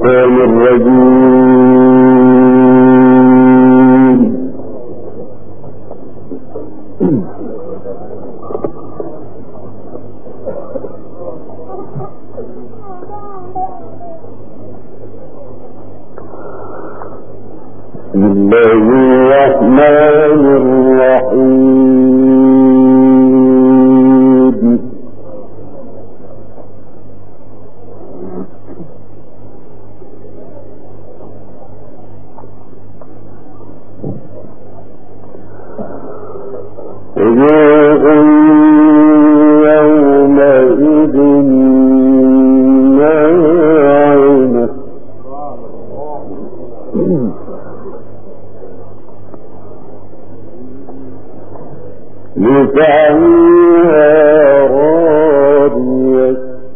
الشيطان الرجيم. بسم الله الرحمن الرحيم. وجوه يومئذ ناعمة لسعيها راضية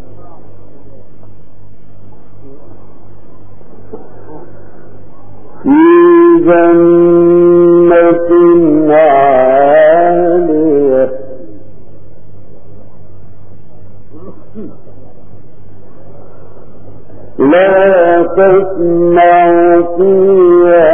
في جنة عالية لا تسمع فيها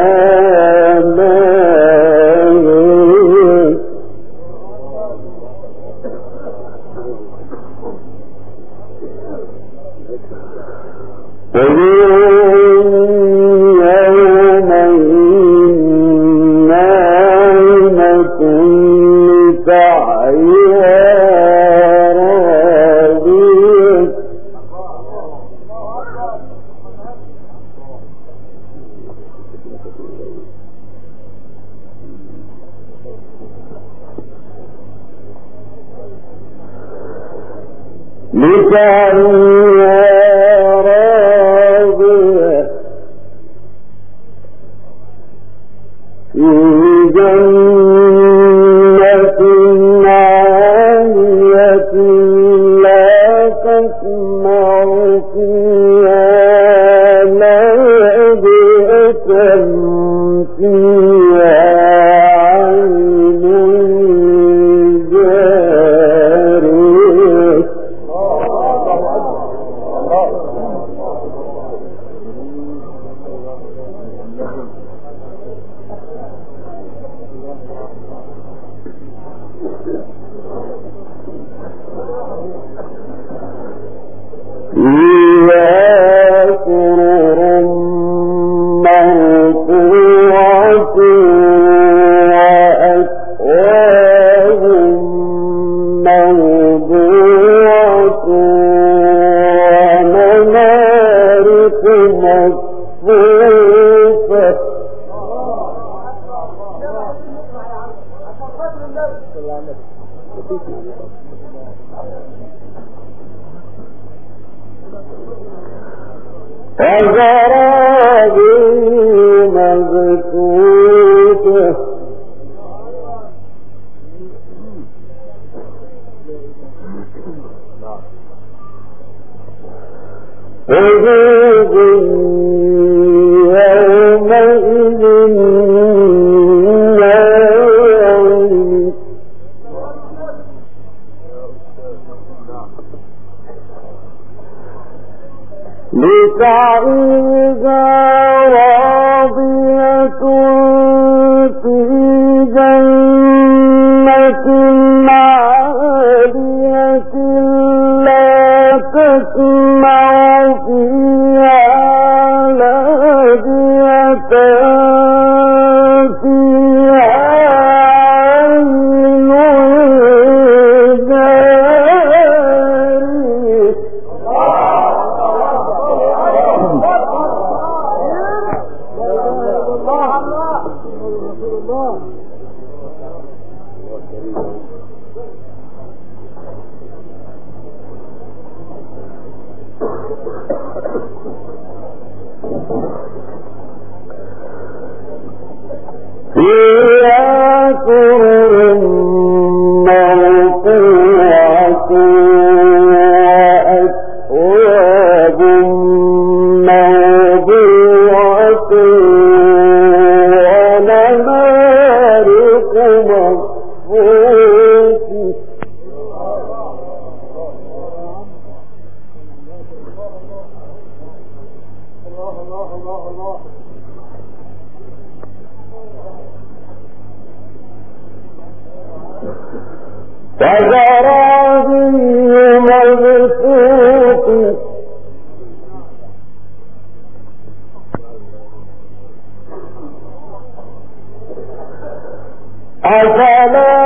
وزرابي مبثوث أفلا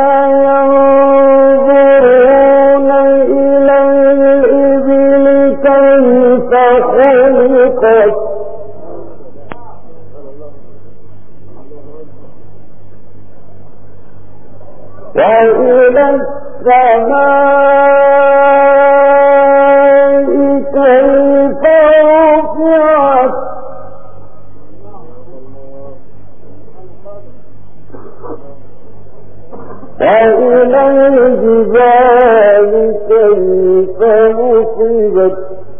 ينظرون إلى الإبل كيف خلقت وإلى السماء كيف رفعت وإلى الجبال كيف نصبت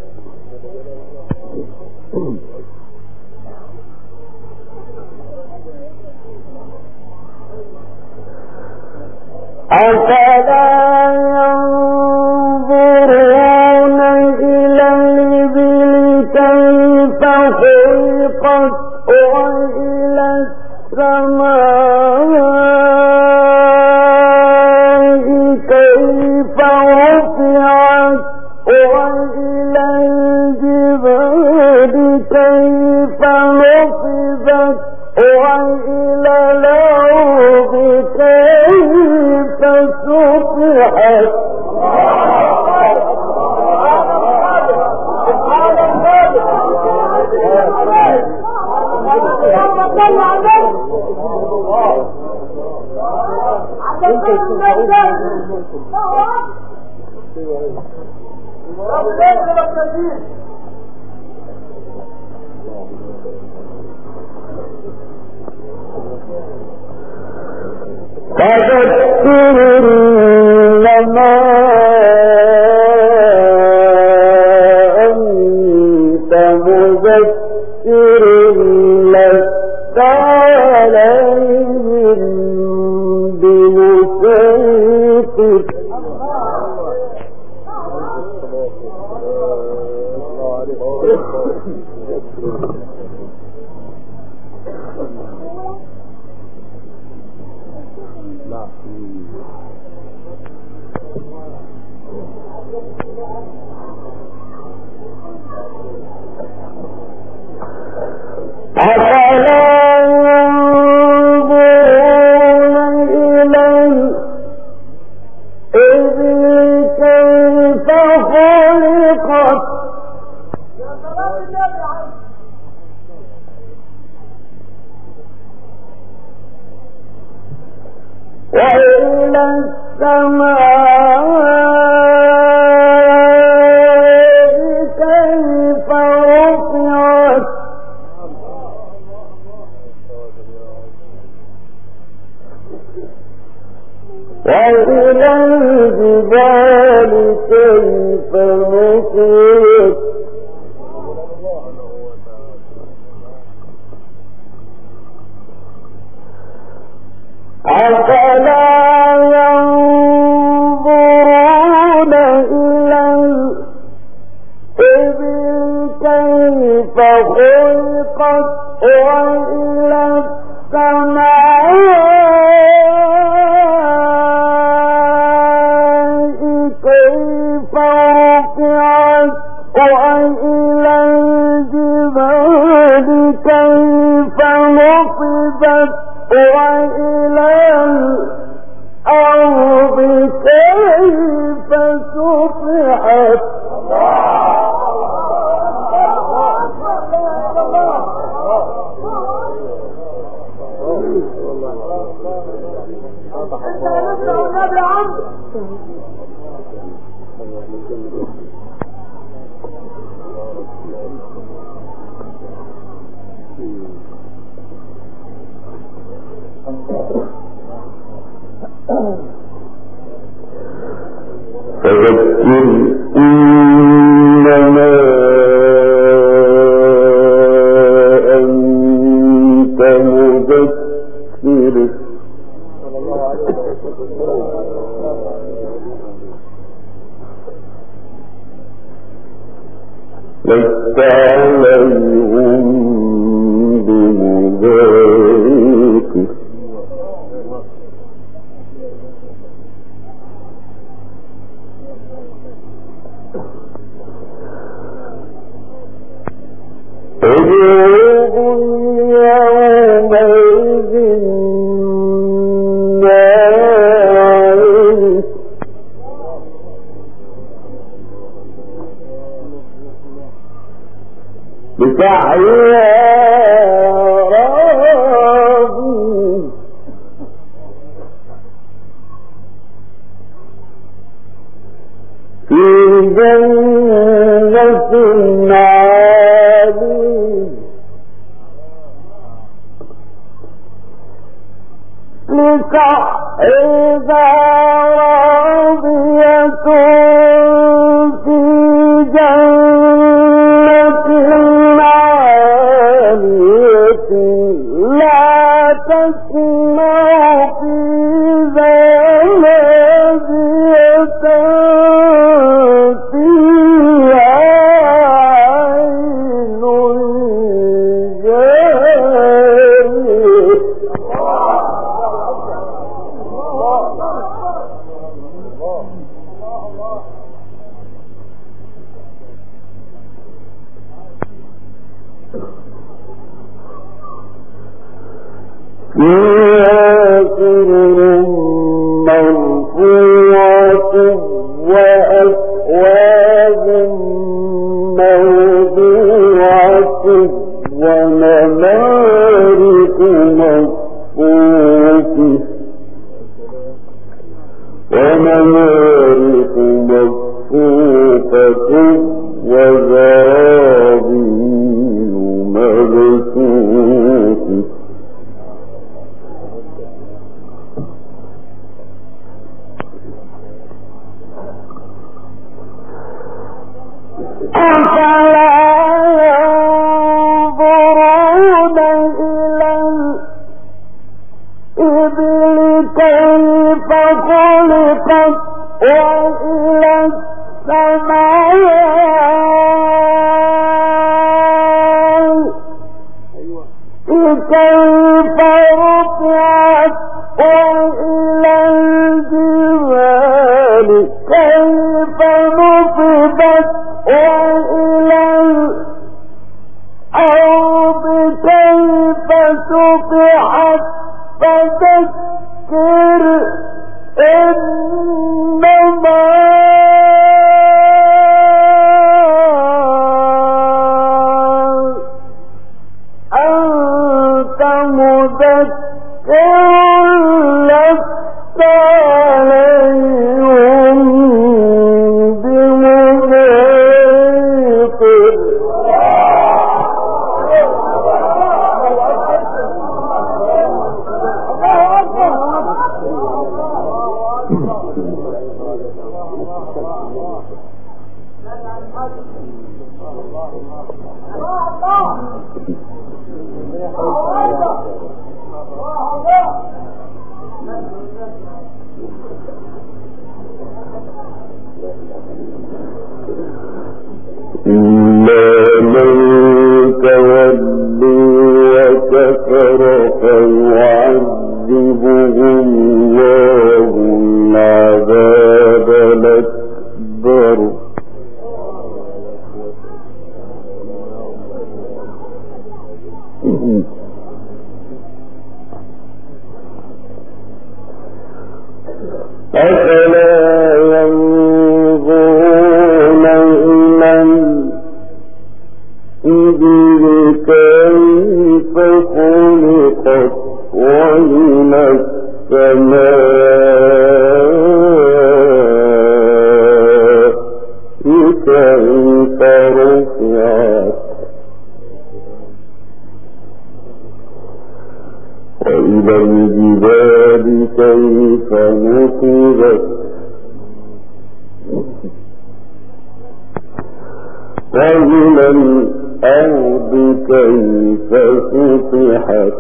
أفلا ينظرون إلى الإبل كيف خلقت وإلى السماء كيف رفعت وإلى الجبال كيف نصبت وإلى الأرض كيف سطحت فذكر إنما أنت مذكر لست عليهم بمسيطر أفلا ينظرون إلى الإبل كيف خلقت وإلى السماء كيف رفعت وإلى الجبال كيف نصبت أفلا ينظرون إلى الإبل كيف خلقت وإلى السماء كيف رفعت وإلى الجبال كيف نصبت وإلى الأرض كيف سطحت لست عليهم بمسيطر قلوب يومئذ ناعمة بسعيها راضية في جنة عالية لسعيها راضية في جنة عالية لا تسمع فيها لاغية فيها عين جارية فيها سرر مرفوعة وأكواب موضوعة ونمارق مصفوفة وزرابي مبثوثة أفلا ينظرون إلى الإبل كيف خلقت وإلى السماء كيف رفعت وإلى الجبال كيف نصبت وإلى الأرض كيف سطحت فذكر إنما أنت مذكر لست عليهم بمسيطر إلا من تولي وكفر فيعذبه الله العذاب الأكبر أفلا ينظرون إلى الإبل كيف خلقت وإلى السماء كيف رفعت وإلى الجبال كيف نصبت وإلى الأرض كيف سطحت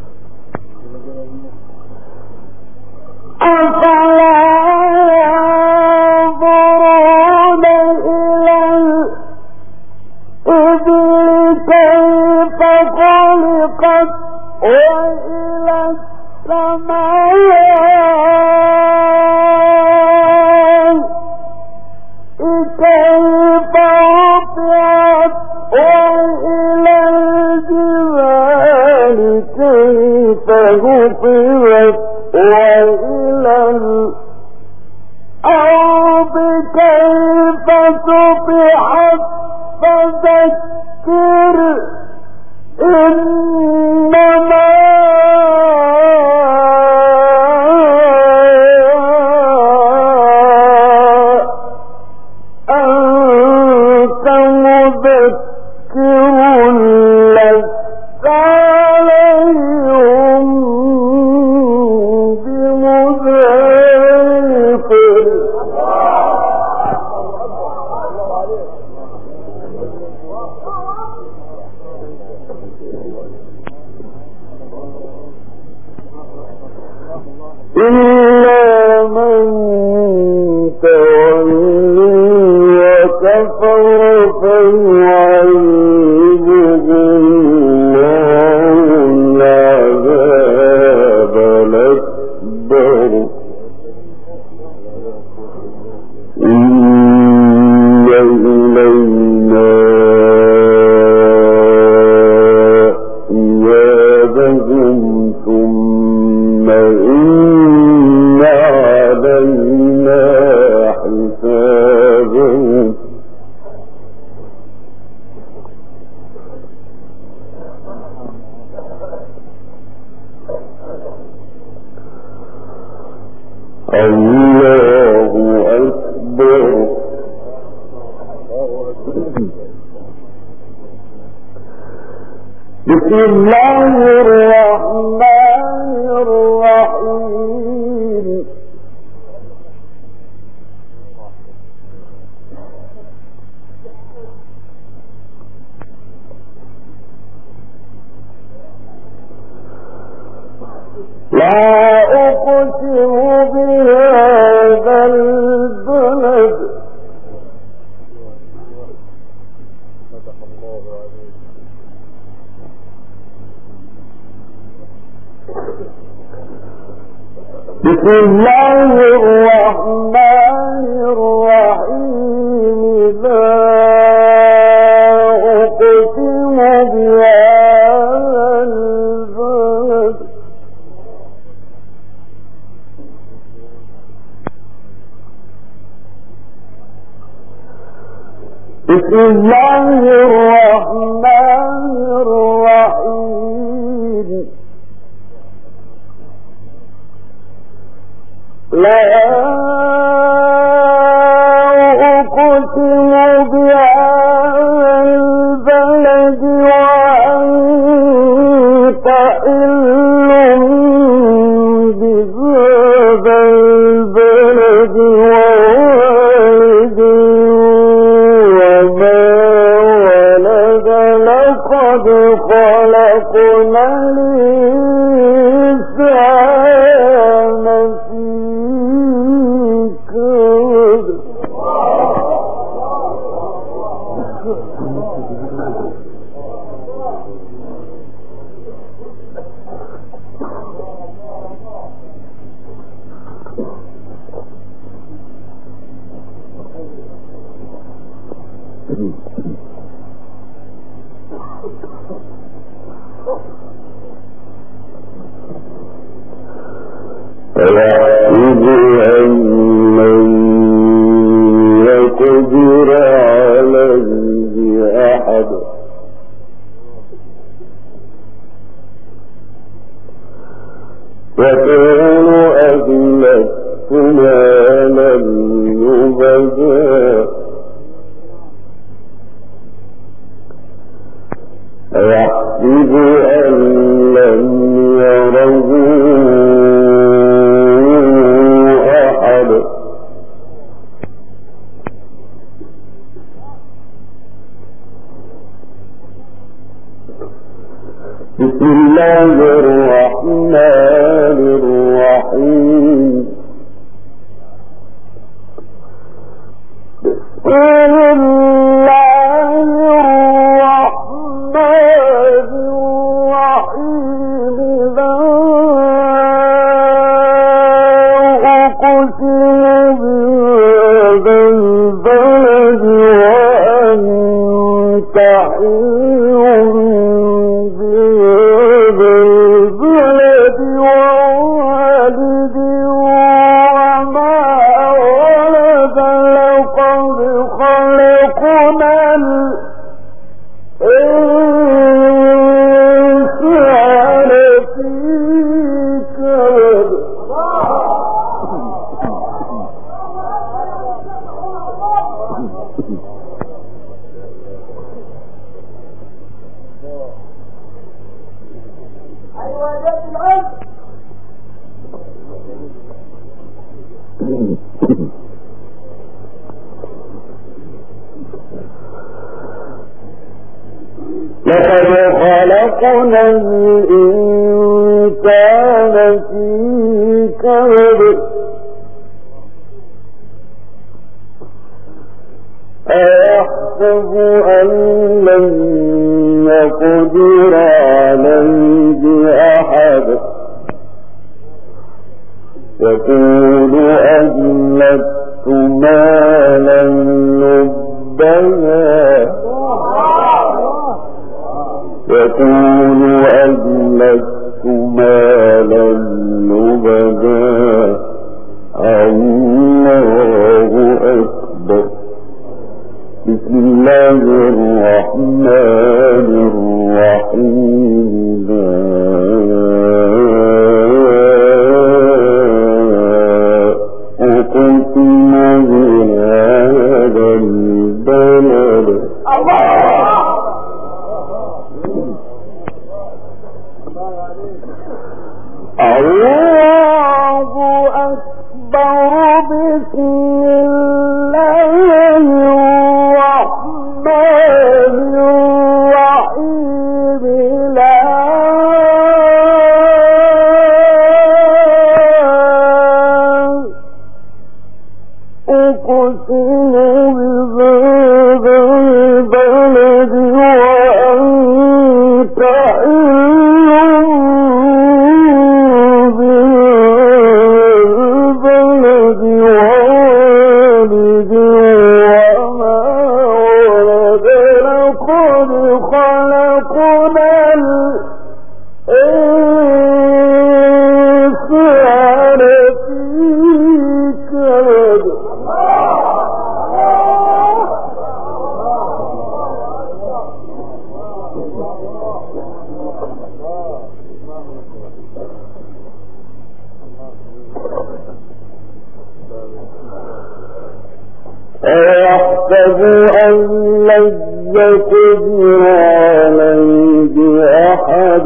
أفلا ينظرون إلى كيف خلقت وإلى السماء كيف رفعت وإلى الجبال كيف نصبت وإلى الأرض كيف سطحت فذكر إنما أنت مذكر لست عليهم بمسيطر إلا من تولي وكفر فيعذبه الله العذاب الأكبر إن إلينا إيابهم ثم إن علينا حسابهم الله أكبر بسم الله الرحمن الرحيم لا أقسم بهذا البلد بسم الله الرحمن الرحيم لا أقسم بهذا البلد بسم الله الرحمن الرحيم لا أقسم بهذا البلد وأنت حل بهذا البلد ووالد وما ولد لقد خلقنا الإنسان في كبد فيحسب أن لن يقدر عليه أحد يقول أهلكت مالا لبدا أيحسب أن لم يره أحد بسم الله الرحمن الرحيم بسم الله الرحمن لقد خلقنا الإنسان في كبد أيحسب أن لن يقدر عليه أحد يقول أهلكت مالا لبدا يقول أهلكت مالا لبدا الله أكبر. بسم الله الرحمن الرحيم. أقسم بهذا البلد الله أكبر. بسم الله الرحمن الرحيم. لا أقسم بهذا البلد وأنت أيحسب أن لن يقدر عليه أحد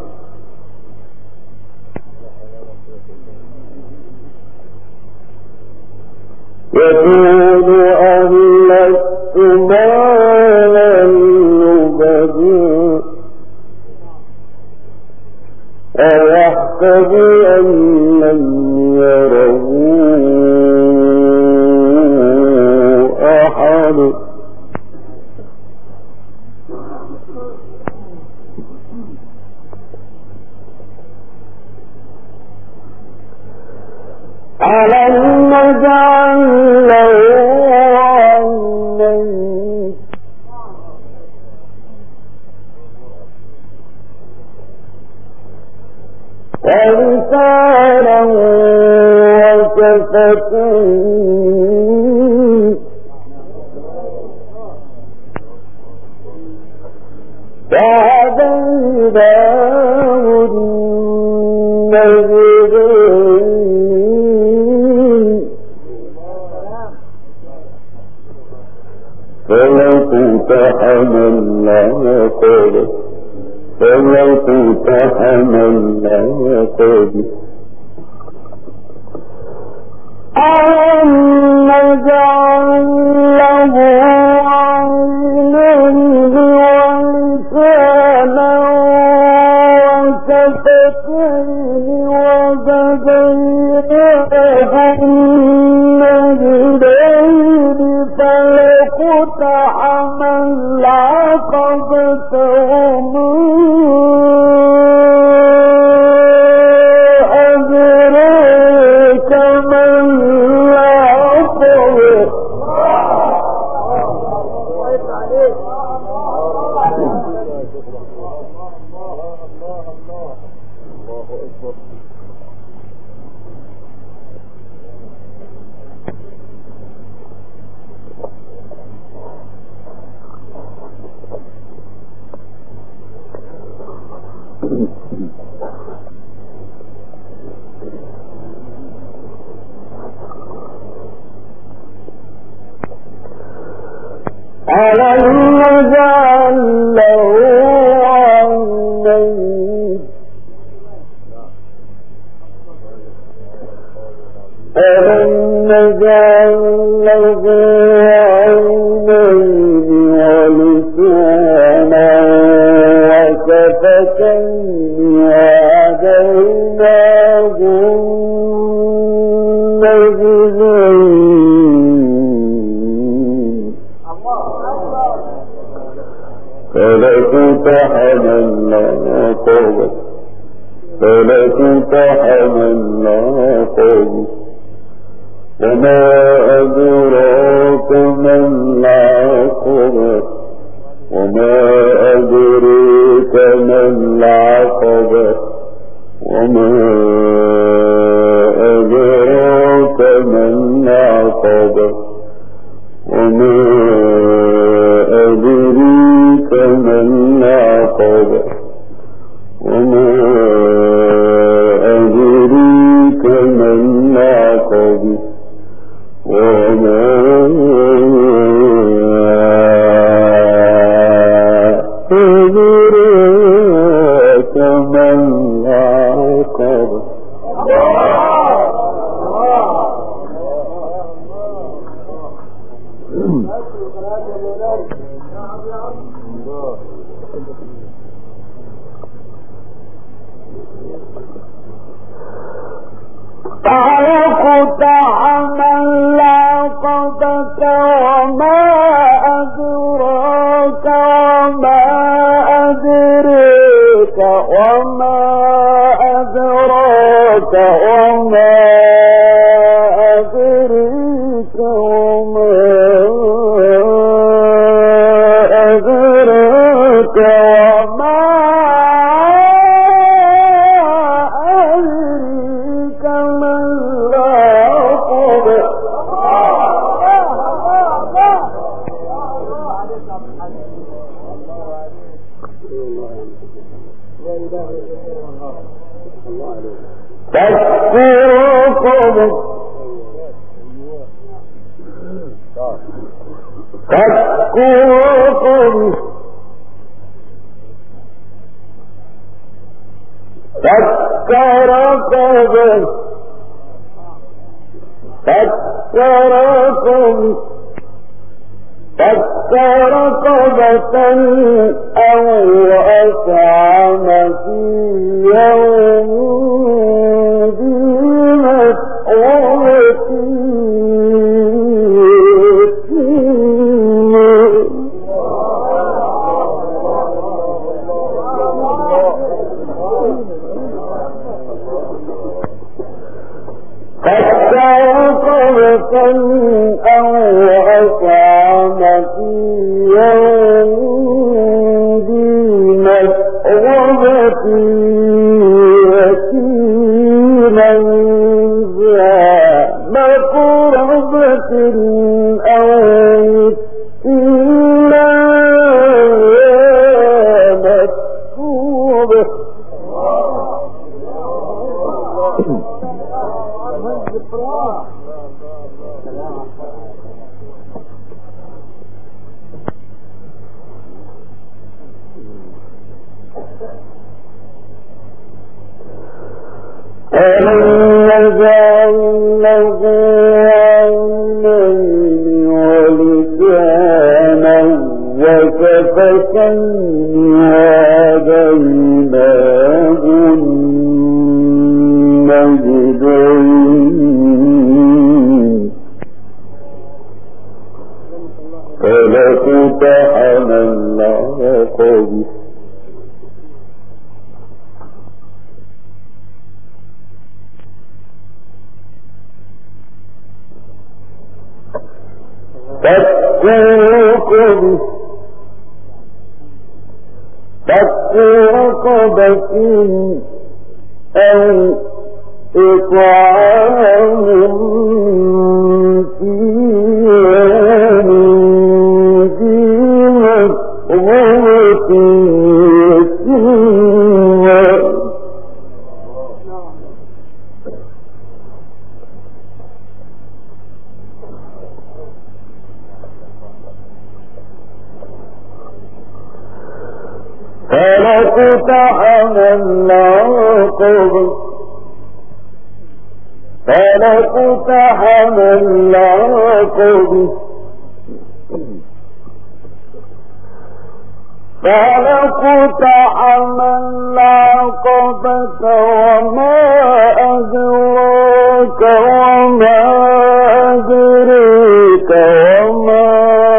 يقول أهلكت مالا لبدا أيحسب أن لن يره أحد ألم نجعل له عينين ولسانا وشفتين وهديناه النجدين فلقتحم العقبة ألم نجعل له عينين ولسانا وشفتين وهديناه النجدين فلقتحم العقبة وما أدراك ما العقبة ألم نجعل له عينين ألم نجعل له عينين ولسانا وشفتين وهديناه النجدين فلقتحم العقبة وما أدراك ما العقبة وما أدريك ما العقبة وما أدراك ما العقبة وما أدريك ما العقبة وما أدريك ما العقبة وما أدريك ما العقبة. فلقتحم العقبة وما أدراك وما أدريك وما أدراك وما أدريك وما أدراك وما فك رقبة أو أطعم في يوم ذي مسغبة أو أطعم في يوم ذي مسغبة يتيما ذا مقربة أو مسكينا مسكوبة. ألم نجعل له عينين ولسانا وشفتين وهديناه النجدين فلقتحم العقبة فك رقبة أو إطعام في يوم ذي مسغبة يتيما فلقتحم العقبة وما أدراك وما أدريك وما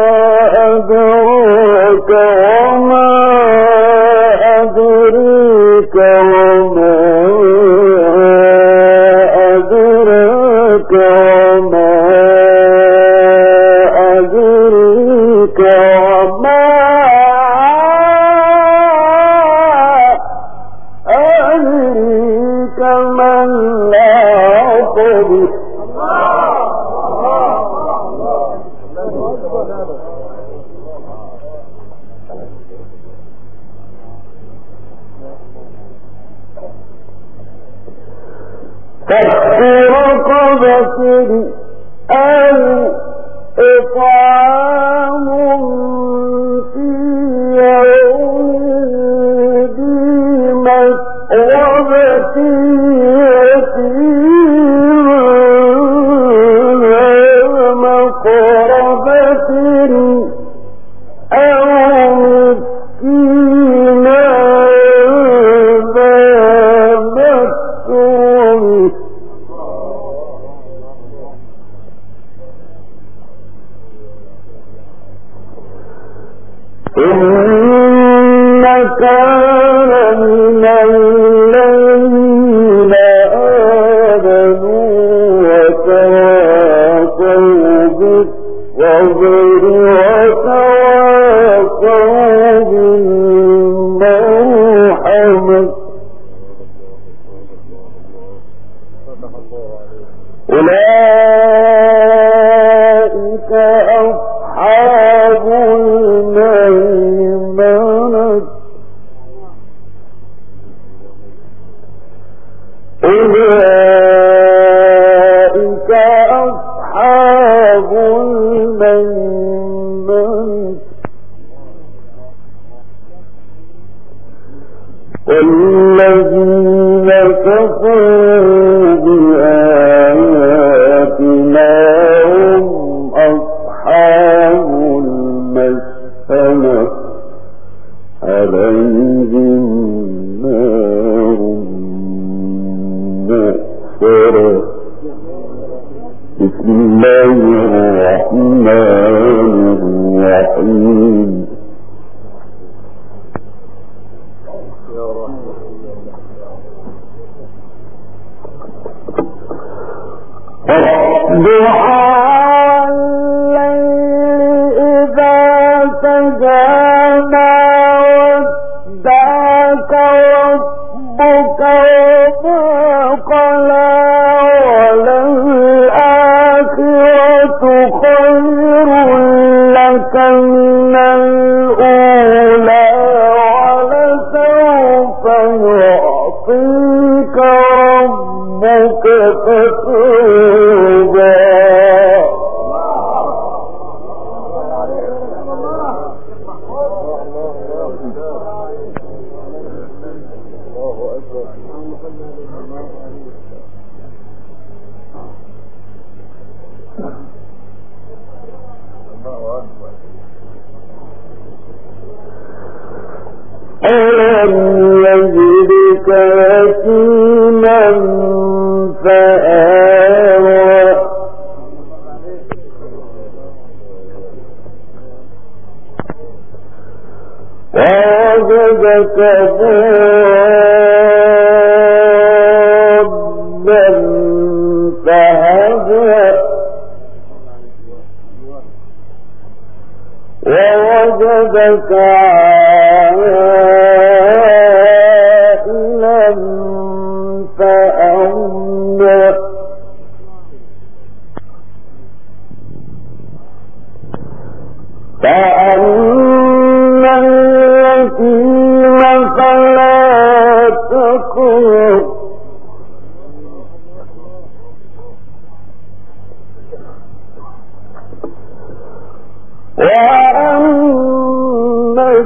أدراك وما أدريك وما أدراك وما أدريك وما أدريك ما العقبة فك رقبة أو إطعام في يوم ذي مسغبة يتيما ذا مقربة أو مسكينا ذا متربة إن كان من الذين آمنوا وتواصوا بالصبر وتواصوا بالمرحمة أولئك أصحاب الميمنة أولئك أصحاب الميمنة والذين كفروا بآياتنا هم أصحاب المشأمة عليهم نار مؤصرة بسم الله الرحمن الرحيم ألم يجدك يتيما فآوى ووجدك ضالا فهدى ووجدك عائلا اليتيم فلا تقهر وأما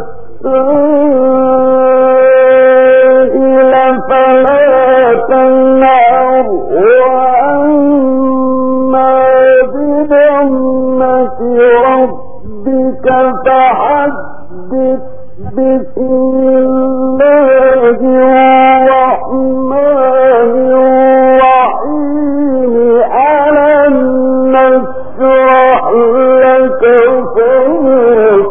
السائل فلا تنهر وأما بنعمة ربك فحدث بسم الله الرحمن الرحيم ألم نشرح لك صدرك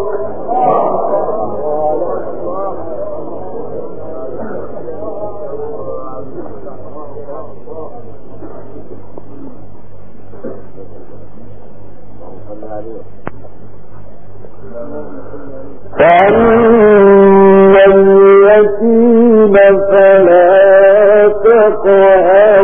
فأما اليتيم فلا تقهر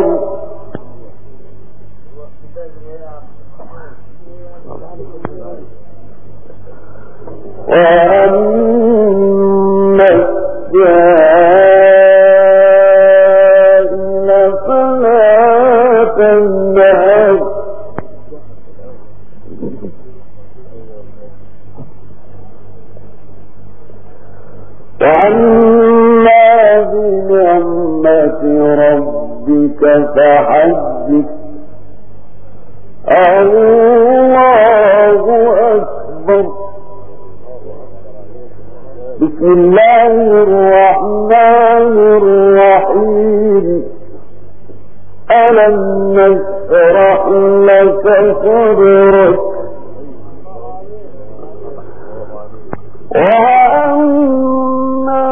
وأما السائل فلا تنهر وأما بنعمة ربك فحدث الله أكبر بسم الله الرحمن الرحيم ألم نشرح لك صدرك وأما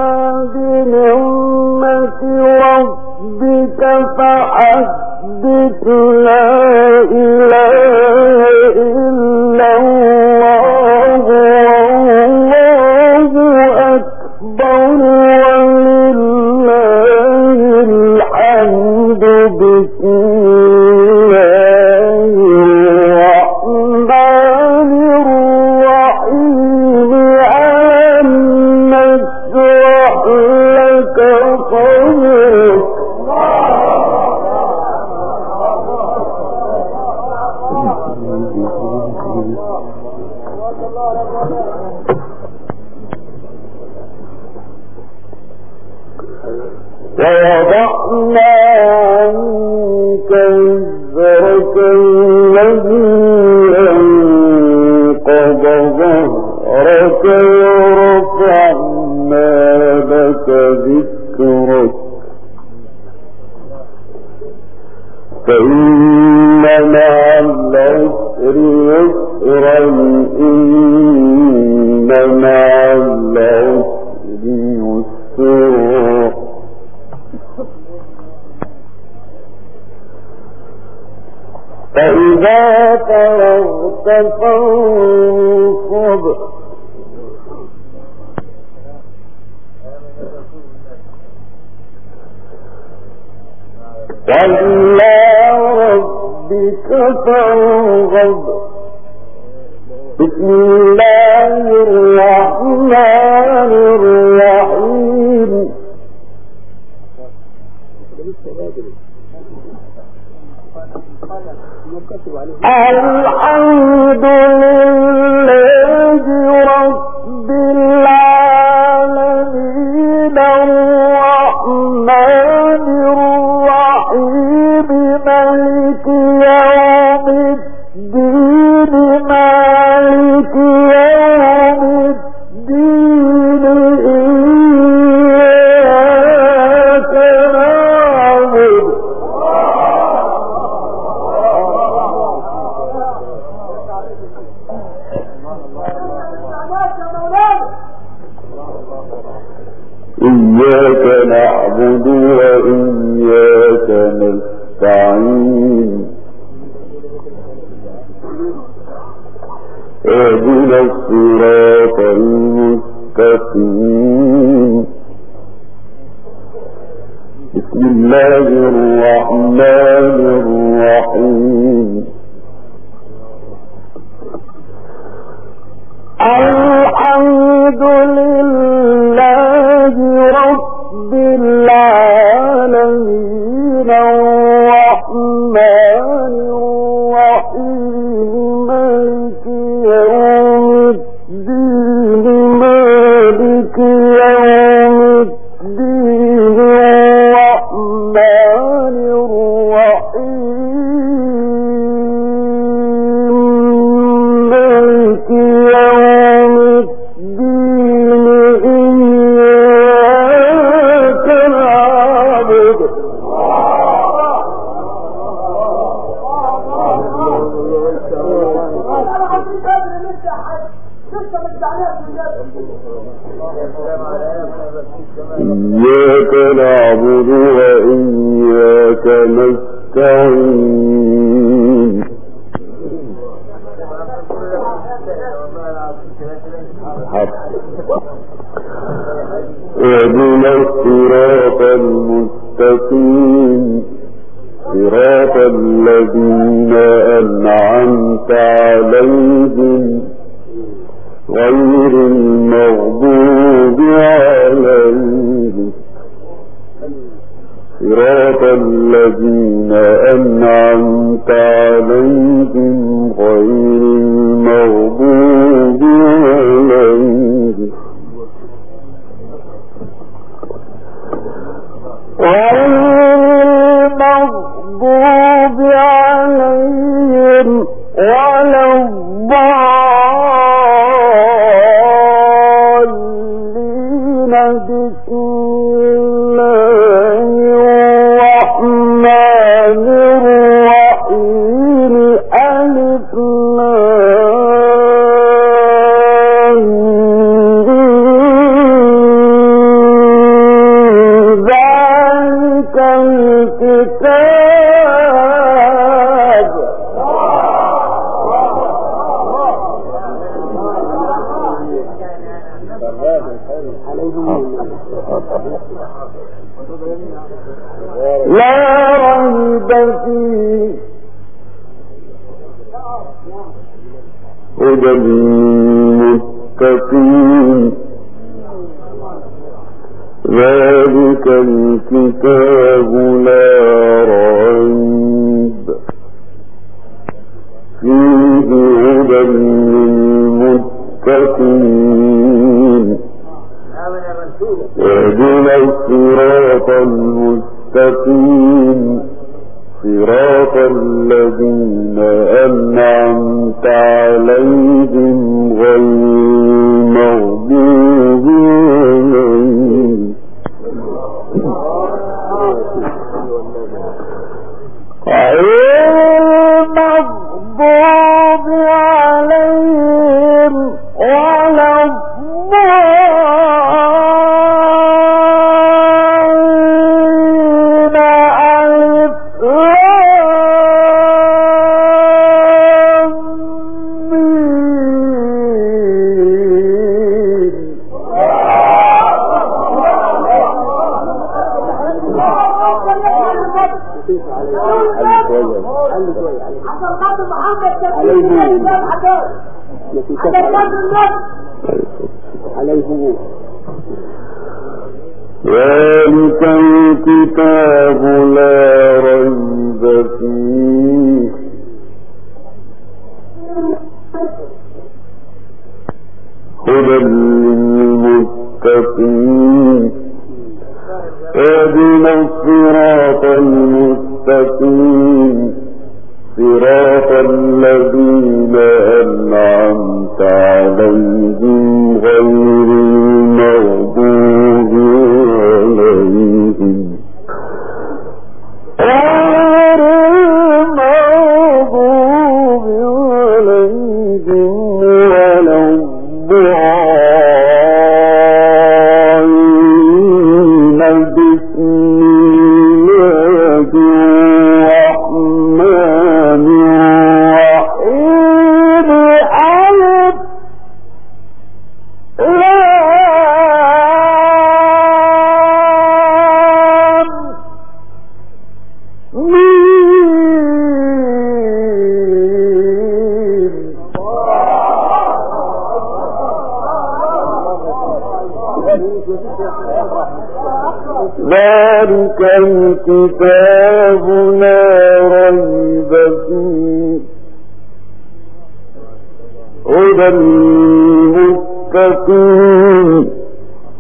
بنعمة ربك فحدث لا إله إلا الله والله أكبر ولله الحمد بسم الله الرحمن الرحيم ألم نشرح لك صدرك ووضعنا عنك وزرك الذي أنقض ظهرك ورفعنا لك ذكرك فإن مع العسر يسرا إن مع العسر يسرا فإذا فرغت فانصب وإلى ربك فارغب بسم الله الرحمن الرحيم الحمد لله رب العالمين الرحمن الرحيم مالك يوم الدين مالك يوم الدين إياك نعبد إياك نعبد وإياك نستعين اهدنا الصراط المستقيم بسم الله الرحمن الرحيم الحمد لله إياك نعبد وإياك نستعين اهدنا الصراط المستقيم صراط الذين أنعمت عليهم غير المغضوب عليهم صراط الذين أنعمت عليهم غير المغضوب عليهم ولا الضالين بسم الله الرحمن الرحيم ألف ذلك الكتاب لا ريب فيه هدى للمتقين ذلك الكتاب لا ريب فيه هدى للمتقين اهدنا الصراط المستقيم صراط الذين أنعمت عليهم غير المغضوب عليهم ولا ذلك الكتاب لا ريب فيه هدى للمتقين اهدنا الصراط المستقيم صراط الذين أنعمت عليهم غير المغضوب عليهم ولا الضالين بسم الله الرحمن الرحيم ألف ذلك الكتاب لا ريب فيه هدى للمتقين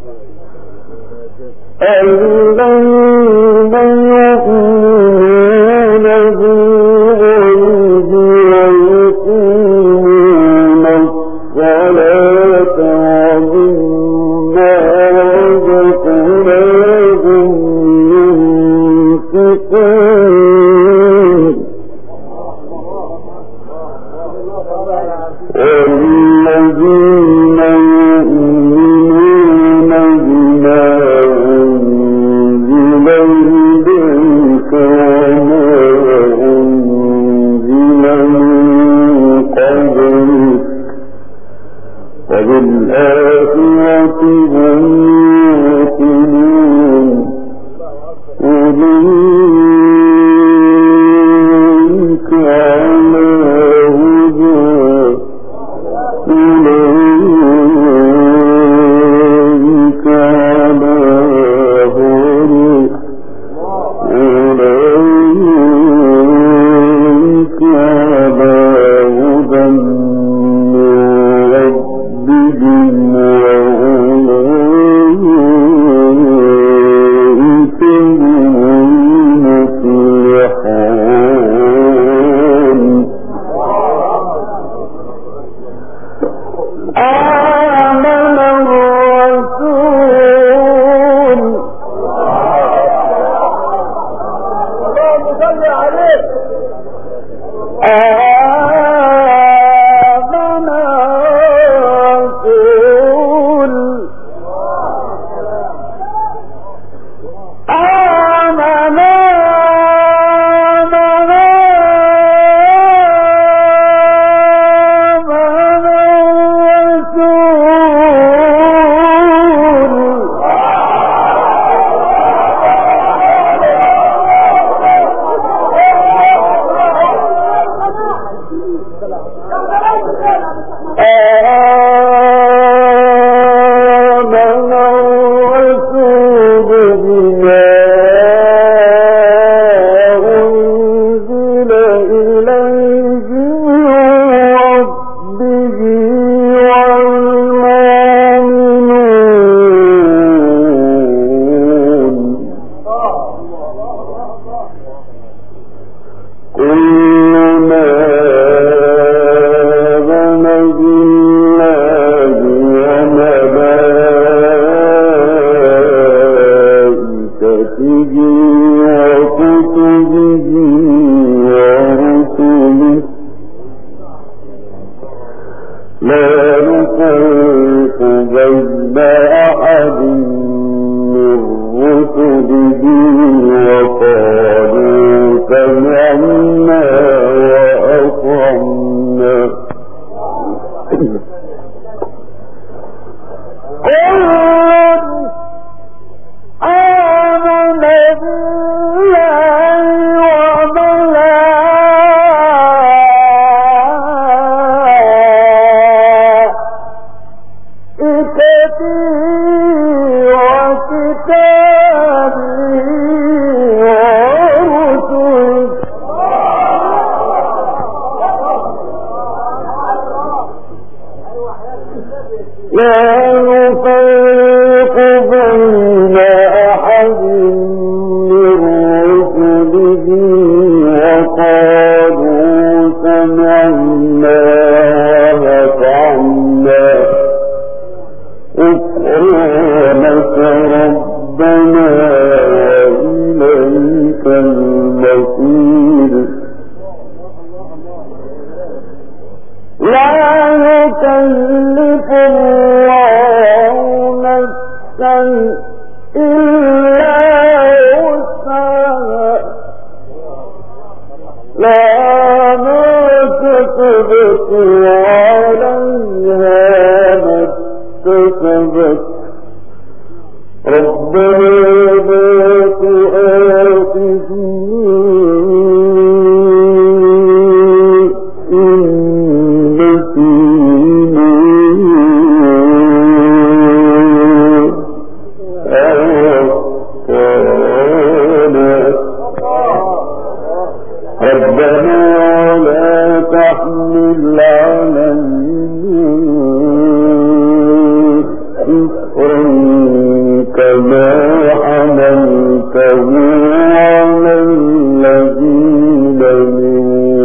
كما حملته على الذين من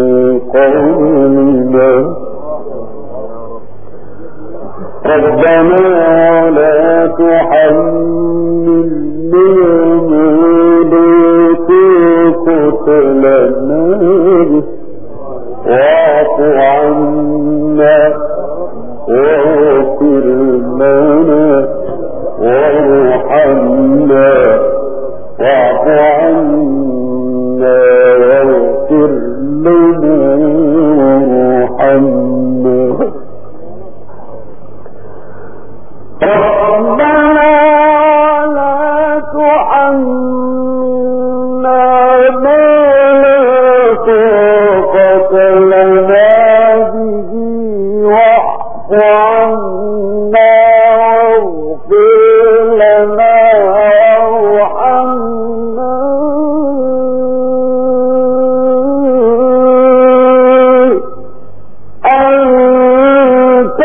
قبلنا ربنا لا تحملنا ما لا طاقة لنا به واعف عنا واغفر لنا وارحمنا واعف عنا واغفر لنا وارحمنا ربنا لا تحملنا ما لا طاقة لنا به واعف عنا واغفر لنا وارحمنا أنت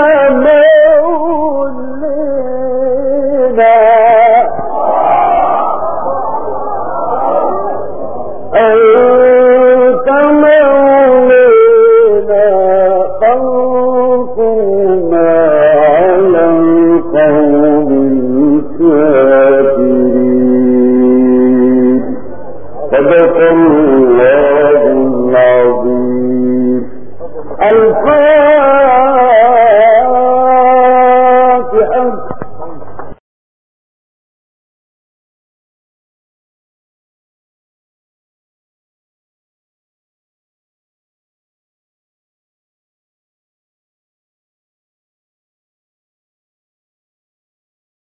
صدق الله العظيم. الفاتحة.